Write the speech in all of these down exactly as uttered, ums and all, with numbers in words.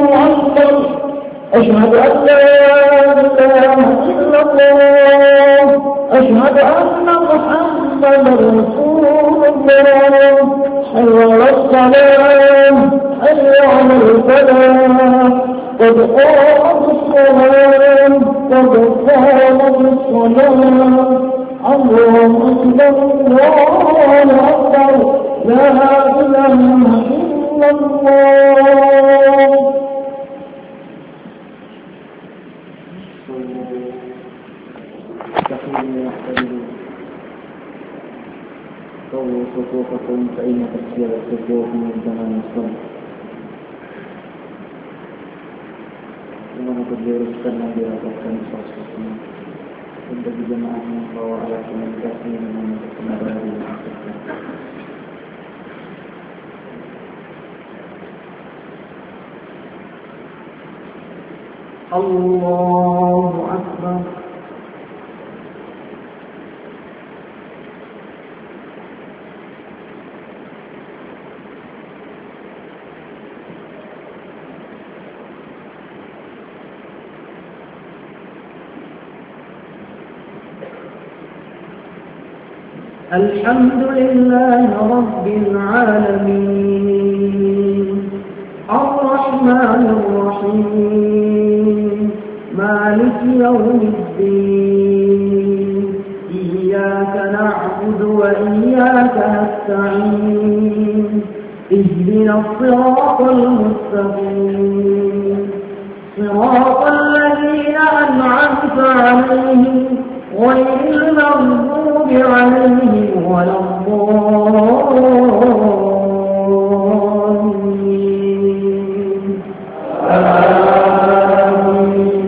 أكبر أشهد أن لا إله إلا الله أشهد أن محمدا رسول الله حي على الصلاة حي على الفلاح قد قامت الصلاة قد قامت الصلاة الله أكبر الله أكبر لا إله إلا الله. سووا صفوفكم فإن تسير الصفوف من زمان الصلاة. ومن قد يرزقنا بركة صلاتنا عند بجماعة وعلى كل كثير من المبادئ. الله أكبر. الحمد لله رب العالمين الرحمن الرحيم مالك يوم الدين إياك نعبد وإياك نستعين اهدنا الصراط المستقيم صراط الذين أنعمت عليهم غير المغضوب عليهم ولا الضالين آمين.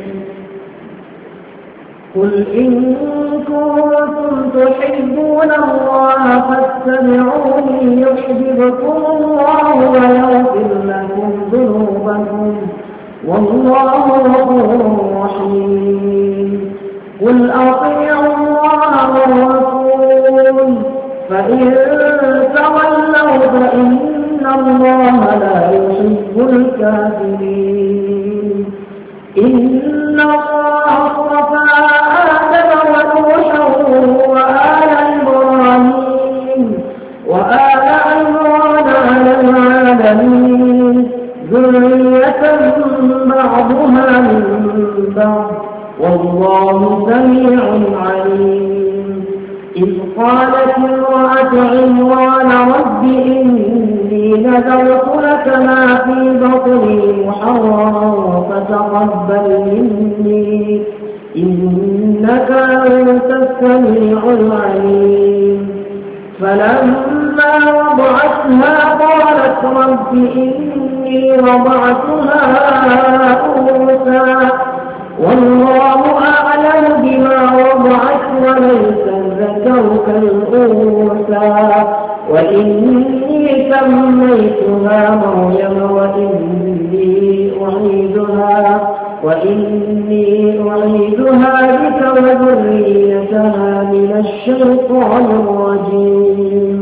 قل إن كنتم تحبون الله فاتبعوني يحببكم الله ويغفر لكم ذنوبكم والله غفور رحيم. قل أطيعوا الله والرسول فإن تولوا فإن الله لا يحب الكافرين. إن الله اصطفى آدم ونوحا وآل إبراهيم وآل عمران على العالمين ذرية بعضها من بعض والله سميع عليم. إذ قالت امرأة عمران رب إني نذرت لك ما في بطني محررا فتقبل مني إنك أنت السميع العليم. فلما وضعتها قالت رب إني وضعتها أنثى والله أعلم بما وضعت وليس الذكر كالأنثى وإني سميتها مريم وإني أعيدها وإني أعيدها بك وذريتها من الشيطان الرجيم.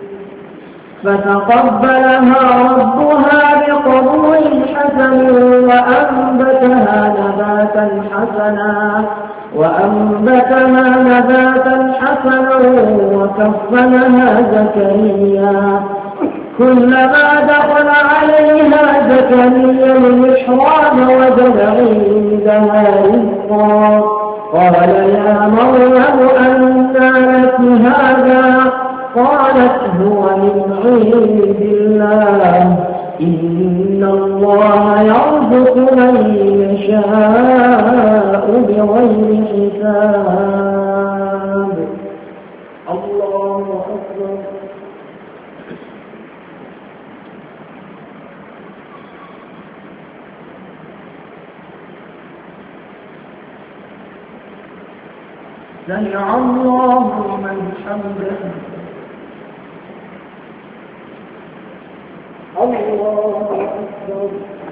فتقبلها ربها بقبول حسن وأنبتها نباتا حسنا وأنبتها نباتا حسنا وكفلها زكريا كلما دخل عليها زكريا المحراب وجد عندها رزقا قال يا مريم أنى لك هذا قالت هو من عند الله إن الله يرزق من يشاء بغير حساب. الله أكبر. سمع الله لمن حمده. الله أكبر.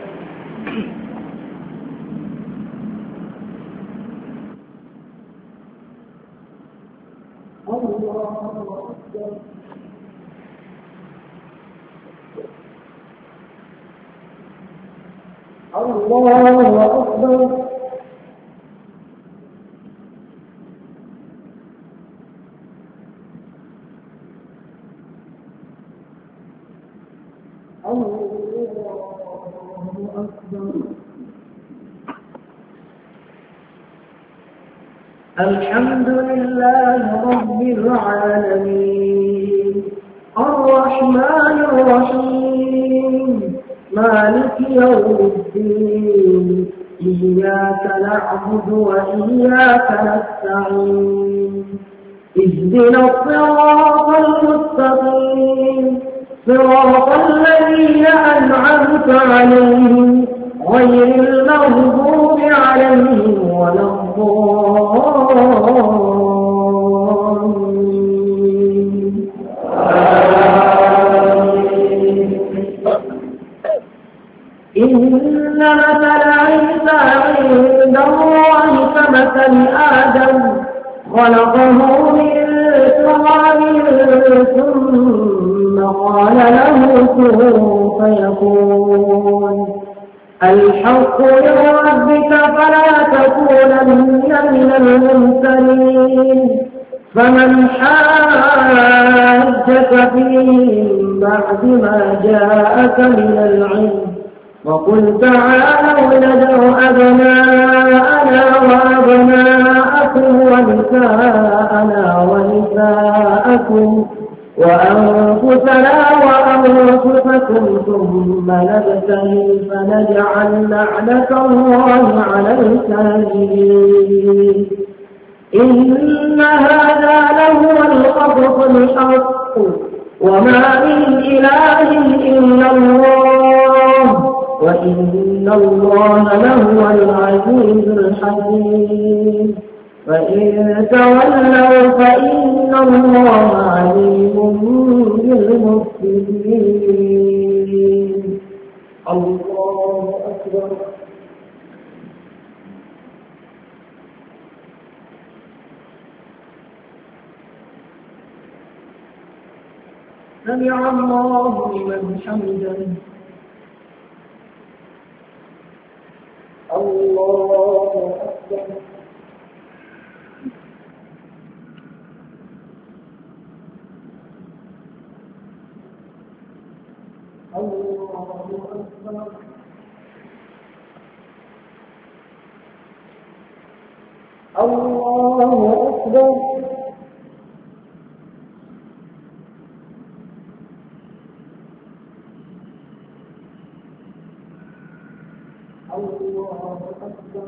الله أكبر. الله أكبر. الحمد لله رب العالمين الرحمن الرحيم مالك يوم الدين إياك نعبد وإياك نستعين اهدنا الصراط المستقيم صراط الذين أنعمت عليهم غير المغضوب عليهم ولا الضالين. إن مثل عيسى عند الله كمثل آدم خلقه من تراب ثم قال له كن فيكون الحق من ربك فلا تكونن من الممترين. فمن حاجك فيه من بعد ما جاءك من العلم وقل تعالوا ندع أبناءنا وأبناءكم ونساءنا ونساءكم وأنفسنا وأنفسكم ثم نبتهل فنجعل لعنة الله على الكاذبين. إن هذا لهو القصص الحق وما من إله إلا الله وإن الله لهو العزيز الحكيم. فإن تولوا فإن الله عليم بالمفسدين. الله أكبر. سمع الله لمن حمده. الله أكبر. الله أكبر. الله أكبر. الله أكبر.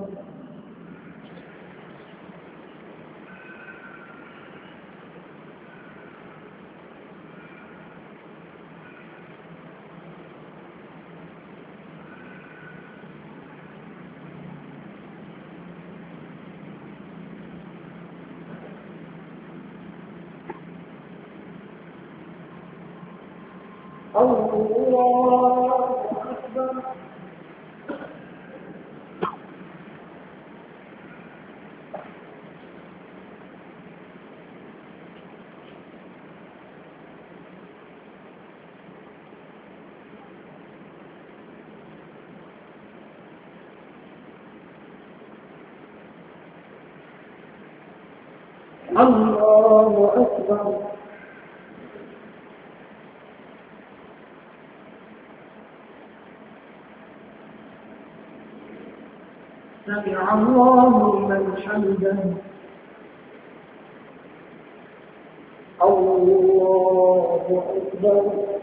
الله أكبر. الله أكبر. سمع الله لمن حمده. الله أكبر.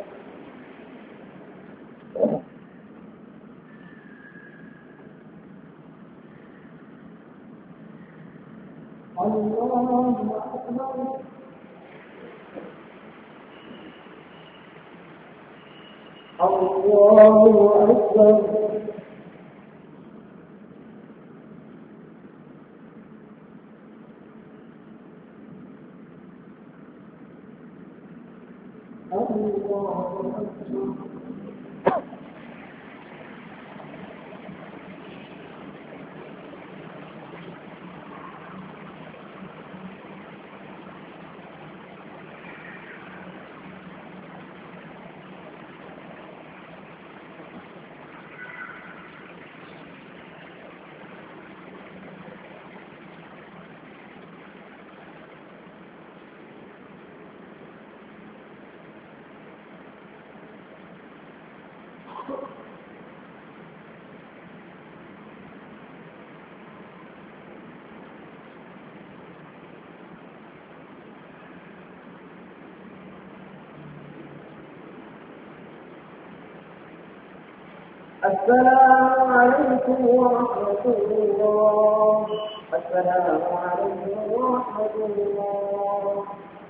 الله أكبر. الله أكبر. السلام عليكم ورحمة الله. السلام عليكم ورحمة الله.